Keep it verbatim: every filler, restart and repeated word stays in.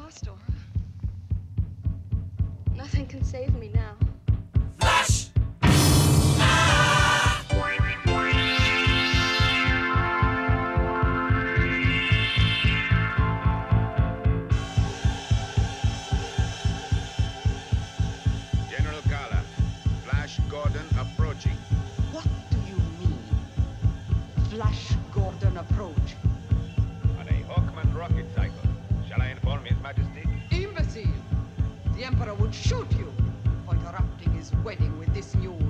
lost, Dora. Nothing can save me now. Flash! General Kala, Flash Gordon approaching. What do you mean? Flash Gordon approach. On a Hawkman rocket cycle. Shall I inform His Majesty? Imbecile! The Emperor would shoot you for interrupting his wedding with this new